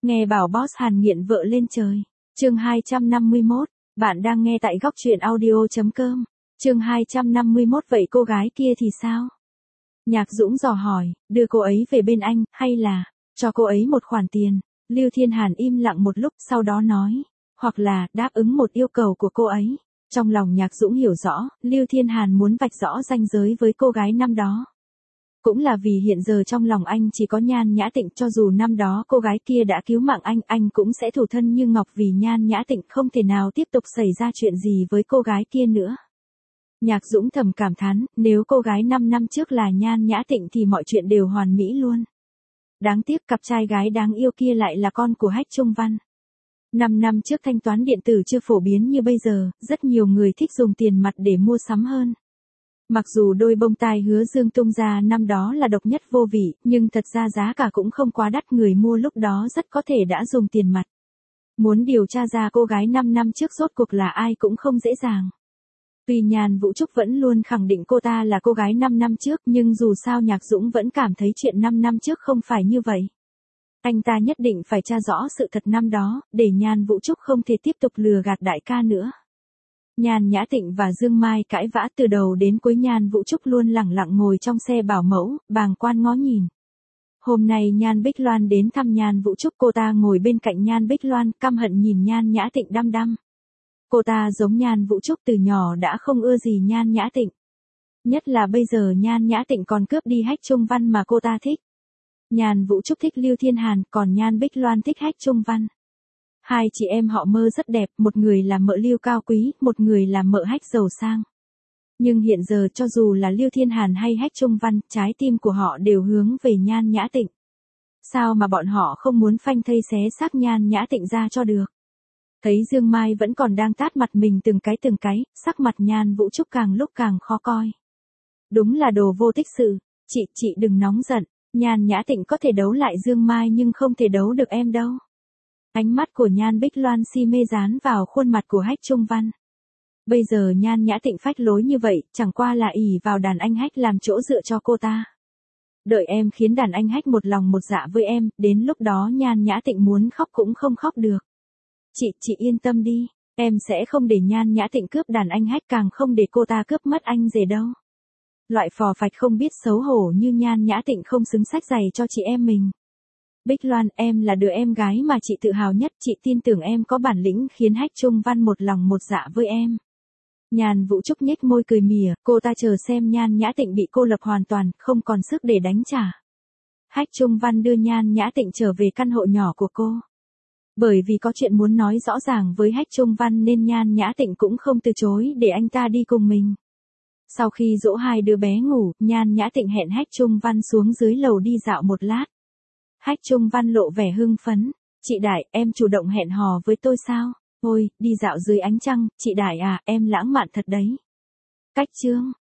Nghe bảo boss Hàn nghiện vợ lên trời. Chương 251, bạn đang nghe tại góc truyện audio.com. Chương 251 vậy cô gái kia thì sao? Nhạc Dũng dò hỏi, đưa cô ấy về bên anh, hay là, cho cô ấy một khoản tiền? Lưu Thiên Hàn im lặng một lúc sau đó nói, hoặc là, đáp ứng một yêu cầu của cô ấy. Trong lòng Nhạc Dũng hiểu rõ, Lưu Thiên Hàn muốn vạch rõ ranh giới với cô gái năm đó. Cũng là vì hiện giờ trong lòng anh chỉ có Nhan Nhã Tịnh, cho dù năm đó cô gái kia đã cứu mạng anh cũng sẽ thủ thân như ngọc vì Nhan Nhã Tịnh không thể nào tiếp tục xảy ra chuyện gì với cô gái kia nữa. Nhạc Dũng thầm cảm thán, nếu cô gái 5 năm trước là Nhan Nhã Tịnh thì mọi chuyện đều hoàn mỹ luôn. Đáng tiếc cặp trai gái đáng yêu kia lại là con của Hách Trung Văn. 5 năm trước thanh toán điện tử chưa phổ biến như bây giờ, rất nhiều người thích dùng tiền mặt để mua sắm hơn. Mặc dù đôi bông tai hứa dương tung ra năm đó là độc nhất vô vị, nhưng thật ra giá cả cũng không quá đắt, người mua lúc đó rất có thể đã dùng tiền mặt. Muốn điều tra ra cô gái 5 năm trước rốt cuộc là ai cũng không dễ dàng. Tuy Nhan Vũ Trúc vẫn luôn khẳng định cô ta là cô gái 5 năm trước, nhưng dù sao Nhạc Dũng vẫn cảm thấy chuyện 5 năm trước không phải như vậy. Anh ta nhất định phải tra rõ sự thật năm đó, để Nhan Vũ Trúc không thể tiếp tục lừa gạt đại ca nữa. Nhan Nhã Tịnh và Dương Mai cãi vã từ đầu đến cuối, Nhan Vũ Trúc luôn lẳng lặng ngồi trong xe bảo mẫu, bàng quan ngó nhìn. Hôm nay Nhan Bích Loan đến thăm Nhan Vũ Trúc, cô ta ngồi bên cạnh Nhan Bích Loan, căm hận nhìn Nhan Nhã Tịnh đăm đăm. Cô ta giống Nhan Vũ Trúc từ nhỏ đã không ưa gì Nhan Nhã Tịnh. Nhất là bây giờ Nhan Nhã Tịnh còn cướp đi Hách Trung Văn mà cô ta thích. Nhan Vũ Trúc thích Lưu Thiên Hàn, còn Nhan Bích Loan thích Hách Trung Văn. Hai chị em họ Mơ rất đẹp, một người là mợ Lưu cao quý, một người là mợ Hách giàu sang. Nhưng hiện giờ cho dù là Lưu Thiên Hàn hay Hách Trung Văn, trái tim của họ đều hướng về Nhan Nhã Tịnh. Sao mà bọn họ không muốn phanh thây xé xác Nhan Nhã Tịnh ra cho được? Thấy Dương Mai vẫn còn đang tát mặt mình từng cái, sắc mặt Nhan Vũ Trúc càng lúc càng khó coi. Đúng là đồ vô tích sự, chị đừng nóng giận, Nhan Nhã Tịnh có thể đấu lại Dương Mai nhưng không thể đấu được em đâu. Ánh mắt của Nhan Bích Loan si mê dán vào khuôn mặt của Hách Trung Văn. Bây giờ Nhan Nhã Tịnh phách lối như vậy, chẳng qua là ỷ vào đàn anh Hách làm chỗ dựa cho cô ta. Đợi em khiến đàn anh Hách một lòng một dạ với em, đến lúc đó Nhan Nhã Tịnh muốn khóc cũng không khóc được. Chị yên tâm đi, em sẽ không để Nhan Nhã Tịnh cướp đàn anh Hách, càng không để cô ta cướp mất anh rể đâu. Loại phò phạch không biết xấu hổ như Nhan Nhã Tịnh không xứng xách giày cho chị em mình. Bích Loan, em là đứa em gái mà chị tự hào nhất, chị tin tưởng em có bản lĩnh khiến Hách Trung Văn một lòng một dạ với em. Nhan Vũ Trúc nhếch môi cười mỉa, cô ta chờ xem Nhan Nhã Tịnh bị cô lập hoàn toàn, không còn sức để đánh trả. Hách Trung Văn đưa Nhan Nhã Tịnh trở về căn hộ nhỏ của cô. Bởi vì có chuyện muốn nói rõ ràng với Hách Trung Văn nên Nhan Nhã Tịnh cũng không từ chối để anh ta đi cùng mình. Sau khi dỗ hai đứa bé ngủ, Nhan Nhã Tịnh hẹn Hách Trung Văn xuống dưới lầu đi dạo một lát. Hách Trung Văn lộ vẻ hưng phấn, chị Đại, em chủ động hẹn hò với tôi sao? Ôi, đi dạo dưới ánh trăng, chị Đại à, em lãng mạn thật đấy. Cách chương.